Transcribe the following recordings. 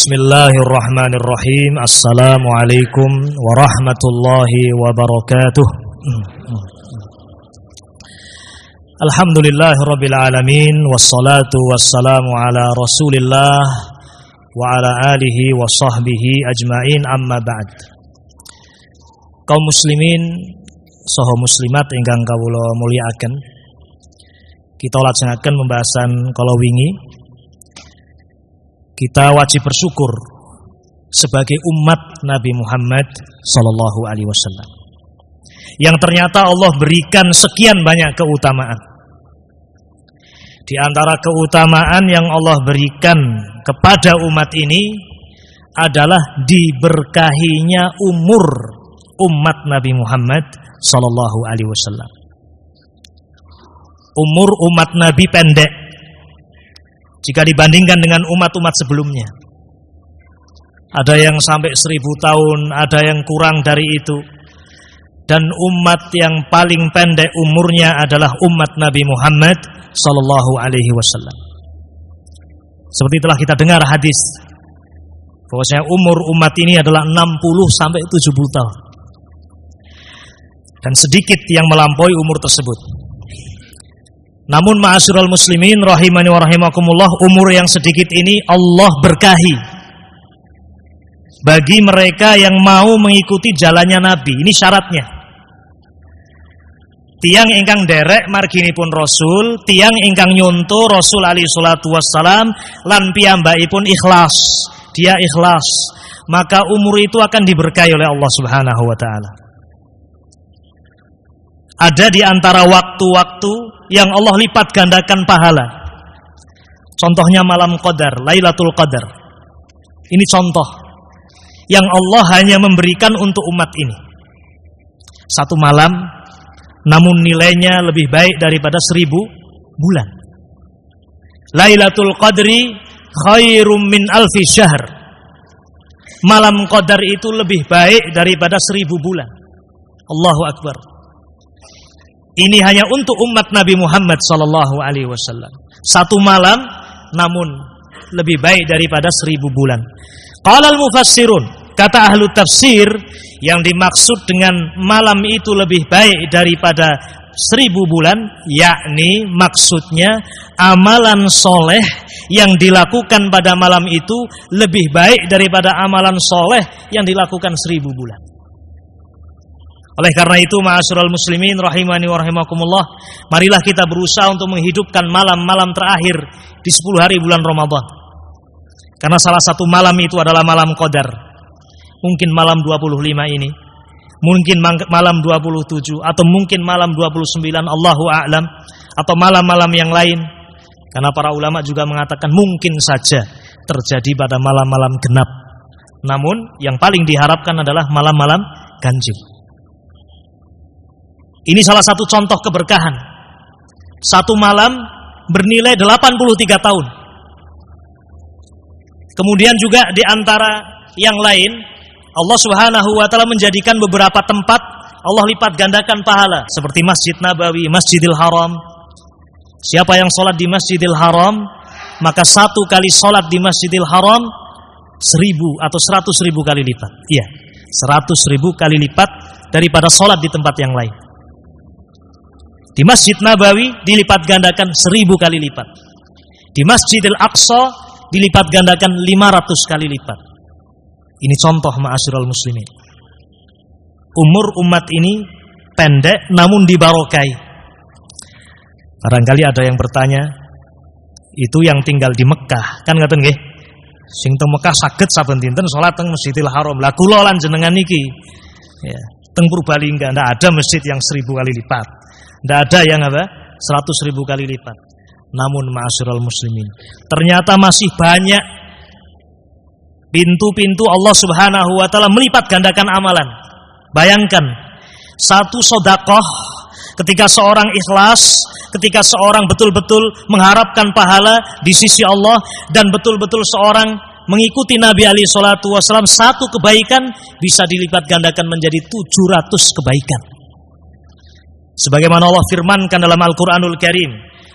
Bismillahirrahmanirrahim. Assalamualaikum warahmatullahi wabarakatuh. Alhamdulillahirabbil alamin wassalatu wassalamu ala Rasulillah wa ala alihi wa sahbihi ajmain, amma ba'd. Kaum muslimin saha muslimat ingkang kawula mulyakaken, kita lajengaken pembahasan kala wingi. Kita wajib bersyukur sebagai umat Nabi Muhammad sallallahu alaihi wasallam yang ternyata Allah berikan sekian banyak keutamaan. Di antara keutamaan yang Allah berikan kepada umat ini adalah diberkahinya umur umat Nabi Muhammad sallallahu alaihi wasallam. Umur umat Nabi pendek jika dibandingkan dengan umat-umat sebelumnya. Ada yang sampai 1000 tahun, ada yang kurang dari itu. Dan umat yang paling pendek umurnya adalah umat Nabi Muhammad sallallahu alaihi wasallam. Seperti telah kita dengar hadis bahwasanya umur umat ini adalah 60 sampai 70 tahun. Dan sedikit yang melampaui umur tersebut. Namun ma'asyiral muslimin rahimani wa rahimakumullah, umur yang sedikit ini Allah berkahi bagi mereka yang mau mengikuti jalannya Nabi. Ini syaratnya. Tiang ingkang derek marginipun Rasul, tiang ingkang nyonto Rasul alaihi salatu wassalam lan piyambakipun ikhlas. Dia ikhlas, maka umur itu akan diberkahi oleh Allah Subhanahu wa taala. Ada di antara waktu-waktu yang Allah lipat gandakan pahala. Contohnya malam Qadar, Lailatul Qadar. Ini contoh yang Allah hanya memberikan untuk umat ini. Satu malam, namun nilainya lebih baik daripada 1000 bulan. Lailatul Qadri khairum min alfi syahr. Malam Qadar itu lebih baik daripada 1000 bulan. Allahu Akbar. Ini hanya untuk umat Nabi Muhammad sallallahu alaihi wasallam. Satu malam namun lebih baik daripada 1000 bulan. Qala al-mufassirun, kata ahlu tafsir, yang dimaksud dengan malam itu lebih baik daripada 1000 bulan, yakni maksudnya amalan soleh yang dilakukan pada malam itu lebih baik daripada amalan soleh yang dilakukan 1000 bulan. Oleh karena itu, ma'asyiral muslimin rahimani wa rahimakumullah, marilah kita berusaha untuk menghidupkan malam-malam terakhir di 10 hari bulan Ramadan. Karena salah satu malam itu adalah malam Qadar. Mungkin malam 25 ini, mungkin malam 27, atau mungkin malam 29, Allahu a'lam, atau malam-malam yang lain. Karena para ulama juga mengatakan mungkin saja terjadi pada malam-malam genap. Namun yang paling diharapkan adalah malam-malam ganjil. Ini salah satu contoh keberkahan. Satu malam bernilai 83 tahun. Kemudian juga di antara yang lain, Allah Subhanahu wa taala menjadikan beberapa tempat Allah lipat gandakan pahala, seperti Masjid Nabawi, Masjidil Haram. Siapa yang sholat di Masjidil Haram, maka satu kali sholat di Masjidil Haram 1000 atau 100.000 kali lipat. Iya, 100.000 kali lipat daripada sholat di tempat yang lain. Di Masjid Nabawi dilipat gandakan 1000 kali lipat. Di Masjidil Aqsa dilipat gandakan 500 kali lipat. Ini contoh ma'asyiral muslimin. Umur umat ini pendek namun dibarokai. Barangkali ada yang bertanya, itu yang tinggal di Mekah, kan ngaten nggih? Sing teng Mekah saged saben dinten salat teng Masjidil Haram. Lah kula lan jenengan niki, ya, teng Purbalingga ndak ada masjid yang 1000 kali lipat. Tidak ada yang 100.000 kali lipat. Namun ma'asyiral muslimin, ternyata masih banyak pintu-pintu Allah Subhanahu wa taala melipat gandakan amalan. Bayangkan, satu sedekah ketika seorang ikhlas, ketika seorang betul-betul mengharapkan pahala di sisi Allah dan betul-betul seorang mengikuti Nabi alaihi salatu wasallam, satu kebaikan bisa dilipat gandakan menjadi 700 kebaikan. Sebagaimana Allah firmankan dalam Al-Quranul Karim,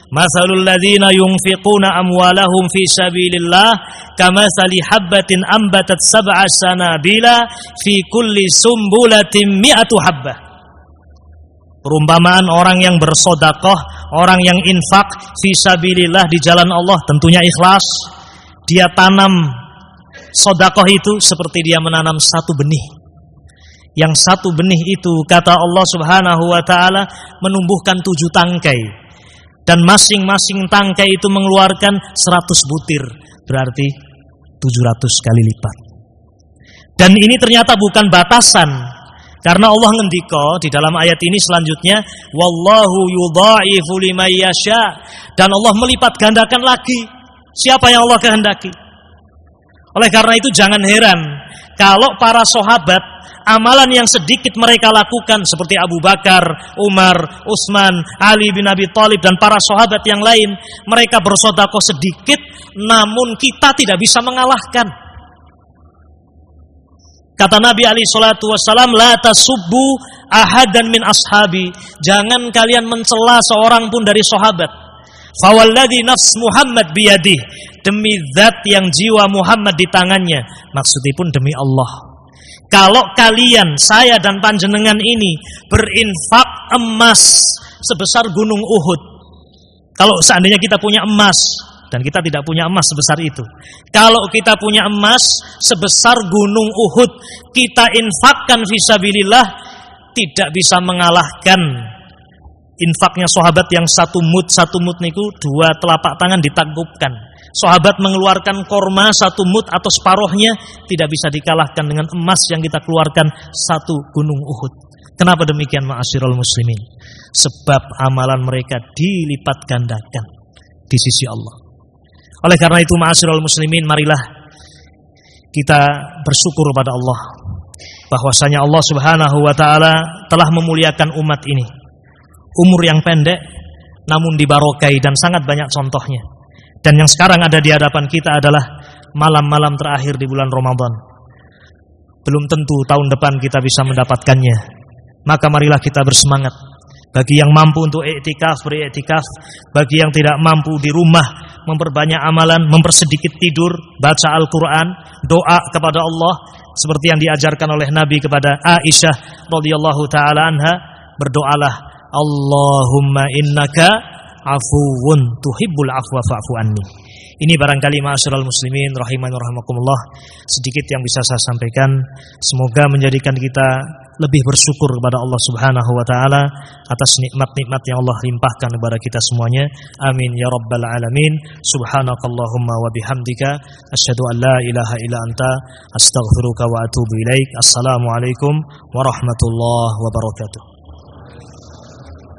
Matsalul ladzina yunfiquna amwalahum fi sabilillah kamatsali habbatin ambatat sab'a sanabila fi kulli sumbulatin mi'atu habbah. Perumpamaan orang yang bersedekah, orang yang infak fi sabilillah di jalan Allah, tentunya ikhlas. Dia tanam sedekah itu seperti dia menanam satu benih. Yang satu benih itu kata Allah Subhanahu wa taala menumbuhkan 7 tangkai. Dan masing-masing tangkai itu mengeluarkan 100 butir, berarti 700 kali lipat. Dan ini ternyata bukan batasan, karena Allah ngendika di dalam ayat ini selanjutnya, wallahu yudha'ifu liman yasha, dan Allah melipat gandakan lagi siapa yang Allah kehendaki. Oleh karena itu jangan heran kalau para sahabat amalan yang sedikit mereka lakukan seperti Abu Bakar, Umar, Utsman, Ali bin Abi Thalib dan para sahabat yang lain, mereka bersedekah sedikit namun kita tidak bisa mengalahkan. Kata Nabi alaihi salatu wasallam, la tasubbu ahadan min ashabi, jangan kalian mencela seorang pun dari sahabat. Fawalladzi nafs Muhammad biyadih, demi zat yang jiwa Muhammad di tangannya, maksudipun demi Allah. Kalau kalian, saya dan panjenengan ini berinfak emas sebesar gunung Uhud. Kalau seandainya kita punya emas, dan kita tidak punya emas sebesar itu. Kalau kita punya emas sebesar gunung Uhud, kita infakkan fisabilillah, tidak bisa mengalahkan infaknya sahabat yang satu mud niku 2 telapak tangan ditanggupkan. Sahabat mengeluarkan korma 1 mud atau separuhnya tidak bisa dikalahkan dengan emas yang kita keluarkan 1 gunung Uhud. Kenapa demikian ma'asyiral muslimin? Sebab amalan mereka dilipat gandakan di sisi Allah. Oleh karena itu ma'asyiral muslimin, marilah kita bersyukur kepada Allah bahwasanya Allah Subhanahu wa taala telah memuliakan umat ini. Umur yang pendek namun dibarokai dan sangat banyak contohnya. Dan yang sekarang ada di hadapan kita adalah malam-malam terakhir di bulan Ramadan. Belum tentu tahun depan kita bisa mendapatkannya. Maka marilah kita bersemangat. Bagi yang mampu untuk i'tikaf, beriktikaf. Bagi yang tidak mampu di rumah, memperbanyak amalan, mempersedikit tidur, baca Al-Quran, doa kepada Allah seperti yang diajarkan oleh Nabi kepada Aisyah radhiyallahu taala anha, berdoalah, Allahumma innaka afuwun tuhibbul afwa fa'fu anni. Ini barangkali ma'asyiral muslimin rahimani rahimakumullah sedikit yang bisa saya sampaikan. Semoga menjadikan kita lebih bersyukur kepada Allah Subhanahu wa taala atas nikmat-nikmat yang Allah limpahkan kepada kita semuanya. Amin ya rabbal alamin. Subhanakallahumma wa bihamdika asyhadu an la ilaha illa anta astaghfiruka wa atubu ilaik. Assalamualaikum warahmatullahi wabarakatuh.